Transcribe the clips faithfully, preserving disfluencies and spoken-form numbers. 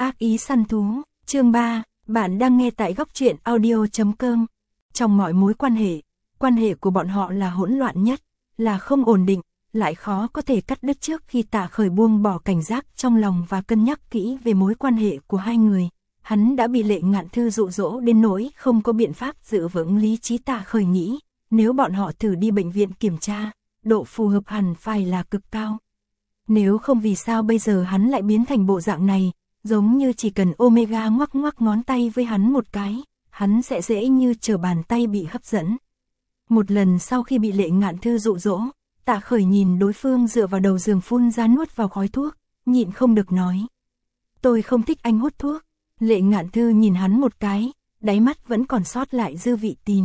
Ác ý săn thú, chương ba, bạn đang nghe tại góc truyện audio chấm com. Trong mọi mối quan hệ, quan hệ của bọn họ là hỗn loạn nhất, là không ổn định, lại khó có thể cắt đứt trước khi Tạ Khởi buông bỏ cảnh giác trong lòng và cân nhắc kỹ về mối quan hệ của hai người. Hắn đã bị Lệ Ngạn Thư dụ dỗ đến nỗi không có biện pháp giữ vững lý trí. Tạ Khởi nghĩ, nếu bọn họ thử đi bệnh viện kiểm tra, độ phù hợp hẳn phải là cực cao. Nếu không vì sao bây giờ hắn lại biến thành bộ dạng này, giống như chỉ cần Omega ngoắc ngoắc ngón tay với hắn một cái, hắn sẽ dễ như trở bàn tay bị hấp dẫn. Một lần sau khi bị Lệ Ngạn Thư dụ dỗ, Tạ Khởi nhìn đối phương dựa vào đầu giường phun ra nuốt vào khói thuốc, nhịn không được nói. Tôi không thích anh hút thuốc. Lệ Ngạn Thư nhìn hắn một cái, đáy mắt vẫn còn sót lại dư vị tin.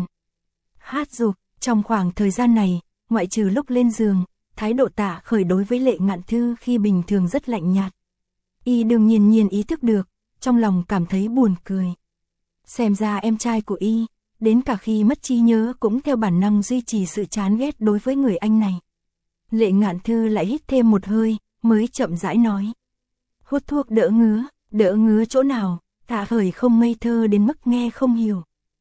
Hát dục, trong khoảng thời gian này, ngoại trừ lúc lên giường, thái độ Tạ Khởi đối với Lệ Ngạn Thư khi bình thường rất lạnh nhạt. Y đương nhiên nhiên ý thức được, trong lòng cảm thấy buồn cười. Xem ra em trai của Y, đến cả khi mất trí nhớ cũng theo bản năng duy trì sự chán ghét đối với người anh này. Lệ Ngạn Thư lại hít thêm một hơi, mới chậm rãi nói. Hút thuốc đỡ ngứa, đỡ ngứa chỗ nào? Tạ Khởi không ngây thơ đến mức nghe không hiểu.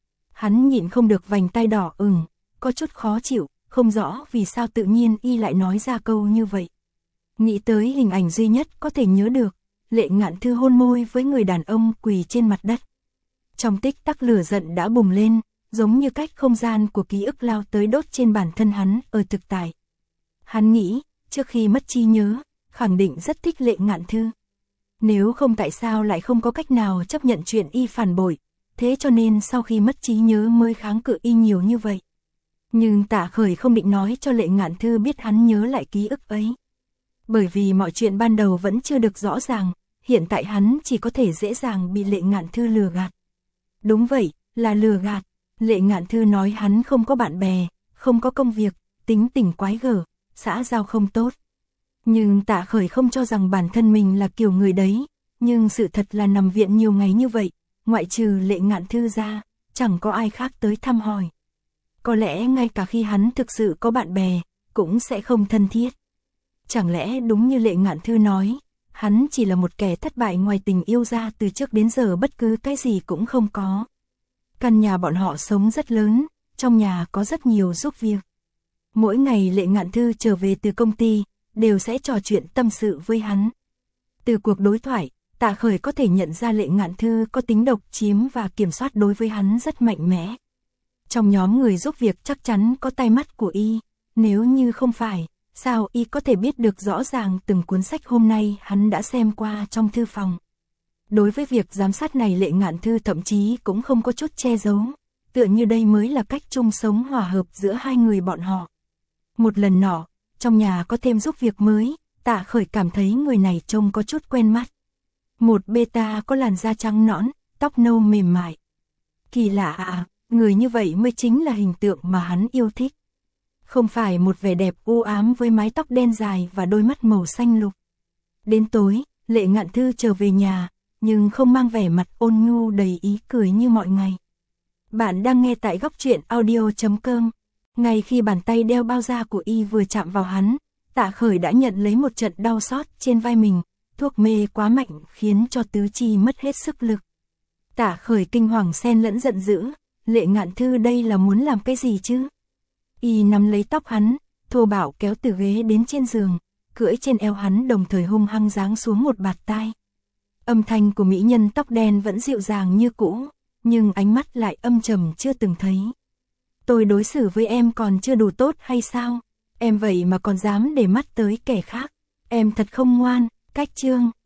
Hắn nhịn không được vành tay đỏ ửng, có chút khó chịu, không rõ vì sao tự nhiên Y lại nói ra câu như vậy. Nghĩ tới hình ảnh duy nhất có thể nhớ được, Lệ Ngạn Thư hôn môi với người đàn ông quỳ trên mặt đất. Trong tích tắc lửa giận đã bùng lên, giống như cách không gian của ký ức lao tới đốt trên bản thân hắn ở thực tại. Hắn nghĩ, trước khi mất trí nhớ, khẳng định rất thích Lệ Ngạn Thư. Nếu không tại sao lại không có cách nào chấp nhận chuyện Y phản bội, thế cho nên sau khi mất trí nhớ mới kháng cự Y nhiều như vậy. Nhưng Tạ Khởi không định nói cho Lệ Ngạn Thư biết hắn nhớ lại ký ức ấy. Bởi vì mọi chuyện ban đầu vẫn chưa được rõ ràng, hiện tại hắn chỉ có thể dễ dàng bị Lệ Ngạn Thư lừa gạt. Đúng vậy, là lừa gạt. Lệ Ngạn Thư nói hắn không có bạn bè, không có công việc, tính tình quái gở, xã giao không tốt. Nhưng Tạ Khởi không cho rằng bản thân mình là kiểu người đấy, nhưng sự thật là nằm viện nhiều ngày như vậy, ngoại trừ Lệ Ngạn Thư ra, chẳng có ai khác tới thăm hỏi. Có lẽ ngay cả khi hắn thực sự có bạn bè, cũng sẽ không thân thiết. Chẳng lẽ đúng như Lệ Ngạn Thư nói, hắn chỉ là một kẻ thất bại ngoài tình yêu ra, từ trước đến giờ bất cứ cái gì cũng không có. Căn nhà bọn họ sống rất lớn, trong nhà có rất nhiều giúp việc. Mỗi ngày Lệ Ngạn Thư trở về từ công ty, đều sẽ trò chuyện tâm sự với hắn. Từ cuộc đối thoại, Tạ Khởi có thể nhận ra Lệ Ngạn Thư có tính độc chiếm và kiểm soát đối với hắn rất mạnh mẽ. Trong nhóm người giúp việc chắc chắn có tay mắt của Y, nếu như không phải, sao Y có thể biết được rõ ràng từng cuốn sách hôm nay hắn đã xem qua trong thư phòng. Đối với việc giám sát này Lệ Ngạn Thư thậm chí cũng không có chút che giấu, tựa như đây mới là cách chung sống hòa hợp giữa hai người bọn họ. Một lần nọ, trong nhà có thêm giúp việc mới, Tạ Khởi cảm thấy người này trông có chút quen mắt. Một beta có làn da trắng nõn, tóc nâu mềm mại. Kỳ lạ à, người như vậy mới chính là hình tượng mà hắn yêu thích. Không phải một vẻ đẹp u ám với mái tóc đen dài và đôi mắt màu xanh lục. Đến tối, Lệ Ngạn Thư trở về nhà, nhưng không mang vẻ mặt ôn nhu đầy ý cười như mọi ngày. Bạn đang nghe tại góc truyện audio chấm com. Ngay khi bàn tay đeo bao da của Y vừa chạm vào hắn, Tạ Khởi đã nhận lấy một trận đau xót trên vai mình, thuốc mê quá mạnh khiến cho tứ chi mất hết sức lực. Tạ Khởi kinh hoàng xen lẫn giận dữ, Lệ Ngạn Thư đây là muốn làm cái gì chứ? Y nắm lấy tóc hắn, thô bạo kéo từ ghế đến trên giường, cưỡi trên eo hắn đồng thời hung hăng giáng xuống một bạt tai. Âm thanh của mỹ nhân tóc đen vẫn dịu dàng như cũ, nhưng ánh mắt lại âm trầm chưa từng thấy. Tôi đối xử với em còn chưa đủ tốt hay sao? Em vậy mà còn dám để mắt tới kẻ khác. Em thật không ngoan. Cách chương.